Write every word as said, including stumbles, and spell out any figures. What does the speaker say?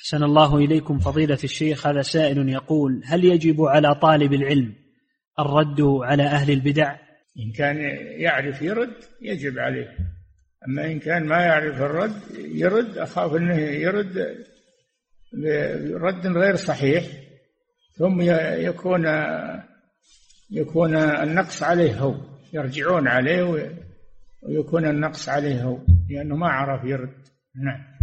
أحسن الله إليكم فضيلة الشيخ. هذا سائل يقول: هل يجب على طالب العلم الرد على أهل البدع؟ إن كان يعرف يرد يجب عليه، أما إن كان ما يعرف الرد يرد أخاف أنه يرد برد غير صحيح ثم يكون يكون النقص عليه هو، يرجعون عليه ويكون النقص عليه هو لأنه ما عرف يرد. نعم.